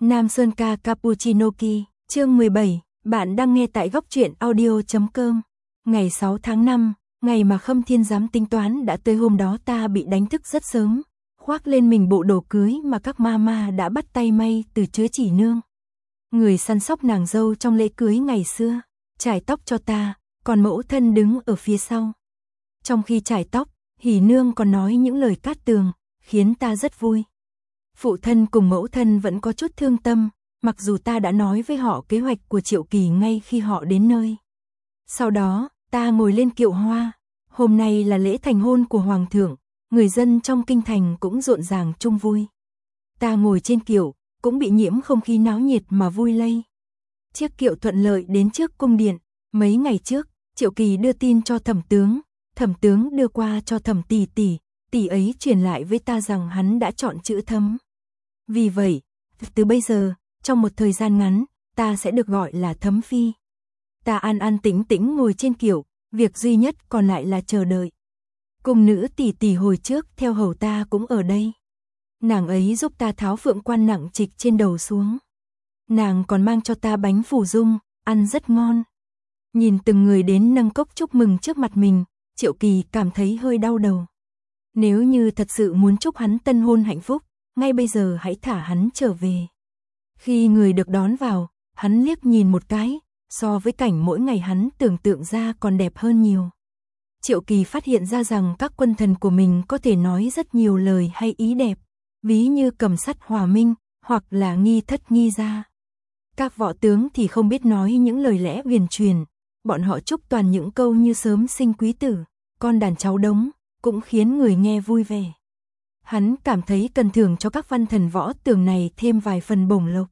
Nam Sơn ca Cappuccino Ki, chương 17, bạn đang nghe tại góc truyện audio.com. Ngày 6 tháng 5, ngày mà Khâm Thiên dám tính toán đã tới. Hôm đó ta bị đánh thức rất sớm, khoác lên mình bộ đồ cưới mà các mama đã bắt tay may từ Chứa Chỉ Nương, người săn sóc nàng dâu trong lễ cưới ngày xưa, chải tóc cho ta, còn mẫu thân đứng ở phía sau. Trong khi chải tóc, Hỉ Nương còn nói những lời cát tường, khiến ta rất vui. Phụ thân cùng mẫu thân vẫn có chút thương tâm, mặc dù ta đã nói với họ kế hoạch của Triệu Kỳ ngay khi họ đến nơi. Sau đó, ta ngồi lên kiệu hoa. Hôm nay là lễ thành hôn của Hoàng thượng, người dân trong kinh thành cũng rộn ràng chung vui. Ta ngồi trên kiệu, cũng bị nhiễm không khí náo nhiệt mà vui lây. Chiếc kiệu thuận lợi đến trước cung điện. Mấy ngày trước, Triệu Kỳ đưa tin cho Thẩm tướng đưa qua cho Thẩm tỷ tỷ ấy truyền lại với ta rằng hắn đã chọn chữ Thấm. Vì vậy, từ bây giờ, trong một thời gian ngắn, ta sẽ được gọi là Thấm Phi. Ta an tĩnh tĩnh ngồi trên kiệu, việc duy nhất còn lại là chờ đợi. Cung nữ tỷ hồi trước theo hầu ta cũng ở đây. Nàng ấy giúp ta tháo phượng quan nặng trịch trên đầu xuống. Nàng còn mang cho ta bánh phù dung, ăn rất ngon. Nhìn từng người đến nâng cốc chúc mừng trước mặt mình, Triệu Kỳ cảm thấy hơi đau đầu. Nếu như thật sự muốn chúc hắn tân hôn hạnh phúc, ngay bây giờ hãy thả hắn trở về. Khi người được đón vào, hắn liếc nhìn một cái, so với cảnh mỗi ngày hắn tưởng tượng ra còn đẹp hơn nhiều. Triệu Kỳ phát hiện ra rằng các quân thần của mình có thể nói rất nhiều lời hay ý đẹp, ví như Cầm Sắt Hòa Minh, hoặc là Nghi Thất Nghi Gia. Các võ tướng thì không biết nói những lời lẽ huyền truyền, bọn họ chúc toàn những câu như sớm sinh quý tử, con đàn cháu đống, cũng khiến người nghe vui vẻ. Hắn cảm thấy cần thưởng cho các văn thần võ tướng này thêm vài phần bổng lộc.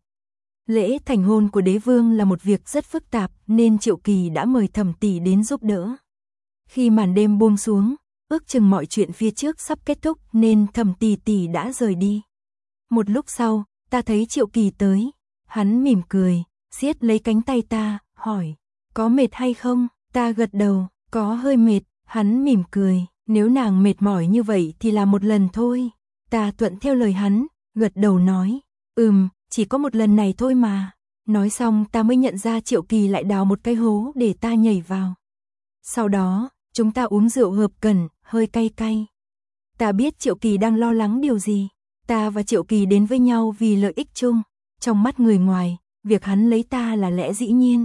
Lễ thành hôn của đế vương là một việc rất phức tạp nên Triệu Kỳ đã mời Thẩm tỷ đến giúp đỡ. Khi màn đêm buông xuống, ước chừng mọi chuyện phía trước sắp kết thúc nên Thẩm tỷ đã rời đi. Một lúc sau, ta thấy Triệu Kỳ tới, hắn mỉm cười, siết lấy cánh tay ta, hỏi, có mệt hay không? Ta gật đầu, có hơi mệt, hắn mỉm cười. Nếu nàng mệt mỏi như vậy thì làm một lần thôi. Ta thuận theo lời hắn, gật đầu nói, chỉ có một lần này thôi mà. Nói xong ta mới nhận ra Triệu Kỳ lại đào một cái hố để ta nhảy vào. Sau đó, chúng ta uống rượu hợp cần, hơi cay cay. Ta biết Triệu Kỳ đang lo lắng điều gì. Ta và Triệu Kỳ đến với nhau vì lợi ích chung. Trong mắt người ngoài, việc hắn lấy ta là lẽ dĩ nhiên.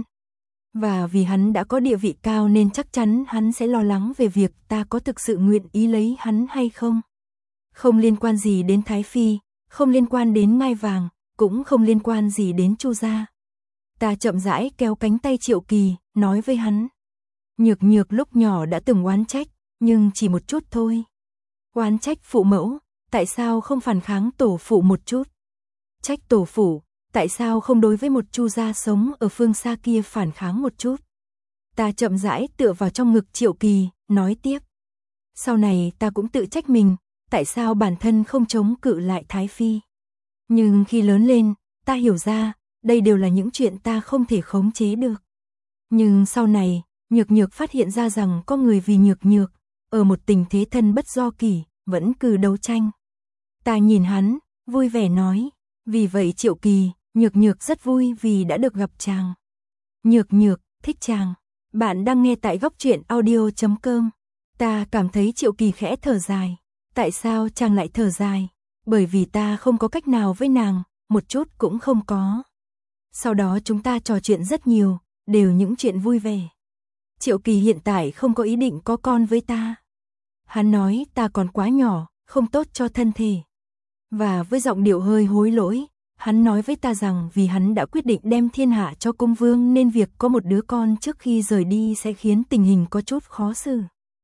Và vì hắn đã có địa vị cao nên chắc chắn hắn sẽ lo lắng về việc ta có thực sự nguyện ý lấy hắn hay không. Không liên quan gì đến Thái Phi, không liên quan đến ngai vàng, cũng không liên quan gì đến Chu gia. Ta chậm rãi kéo cánh tay Triệu Kỳ, nói với hắn. Nhược lúc nhỏ đã từng oán trách, nhưng chỉ một chút thôi. Oán trách phụ mẫu, tại sao không phản kháng tổ phụ một chút? Trách tổ phụ, tại sao không đối với một Chu gia sống ở phương xa kia phản kháng một chút? Ta chậm rãi tựa vào trong ngực Triệu Kỳ, nói tiếp. Sau này ta cũng tự trách mình, tại sao bản thân không chống cự lại Thái Phi. Nhưng khi lớn lên, ta hiểu ra, đây đều là những chuyện ta không thể khống chế được. Nhưng sau này, Nhược phát hiện ra rằng có người vì Nhược, ở một tình thế thân bất do kỷ, vẫn cứ đấu tranh. Ta nhìn hắn, vui vẻ nói, vì vậy Triệu Kỳ, Nhược rất vui vì đã được gặp chàng. Nhược, thích chàng. Bạn đang nghe tại góc truyện audio.com. Ta cảm thấy Triệu Kỳ khẽ thở dài. Tại sao chàng lại thở dài? Bởi vì ta không có cách nào với nàng, một chút cũng không có. Sau đó chúng ta trò chuyện rất nhiều, đều những chuyện vui vẻ. Triệu Kỳ hiện tại không có ý định có con với ta. Hắn nói ta còn quá nhỏ, không tốt cho thân thể. Và với giọng điệu hơi hối lỗi, hắn nói với ta rằng vì hắn đã quyết định đem thiên hạ cho công vương nên việc có một đứa con trước khi rời đi sẽ khiến tình hình có chút khó xử.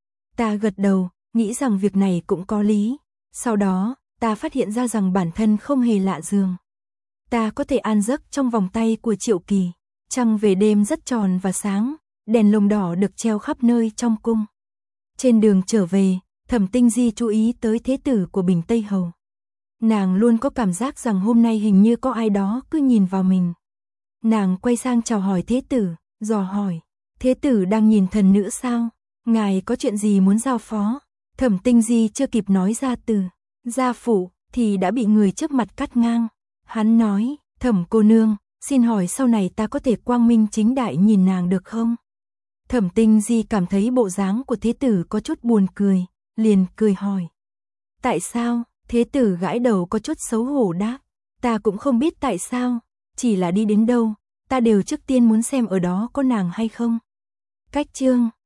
Ta gật đầu, nghĩ rằng việc này cũng có lý. Sau đó, ta phát hiện ra rằng bản thân không hề lạ giường. Ta có thể an giấc trong vòng tay của Triệu Kỳ. Trăng về đêm rất tròn và sáng, đèn lồng đỏ được treo khắp nơi trong cung. Trên đường trở về, Thẩm Tinh Di chú ý tới thế tử của Bình Tây Hầu. Nàng luôn có cảm giác rằng hôm nay hình như có ai đó cứ nhìn vào mình. Nàng quay sang chào hỏi thế tử, dò hỏi, thế tử đang nhìn thần nữ sao? Ngài có chuyện gì muốn giao phó? Thẩm Tinh Di chưa kịp nói ra từ gia phụ thì đã bị người trước mặt cắt ngang. Hắn nói, Thẩm cô nương, xin hỏi sau này ta có thể quang minh chính đại nhìn nàng được không? Thẩm Tinh Di cảm thấy bộ dáng của thế tử có chút buồn cười, liền cười hỏi. Tại sao? Thế tử gãi đầu có chút xấu hổ đáp. Ta cũng không biết tại sao, chỉ là đi đến đâu, ta đều trước tiên muốn xem ở đó có nàng hay không. Cách chương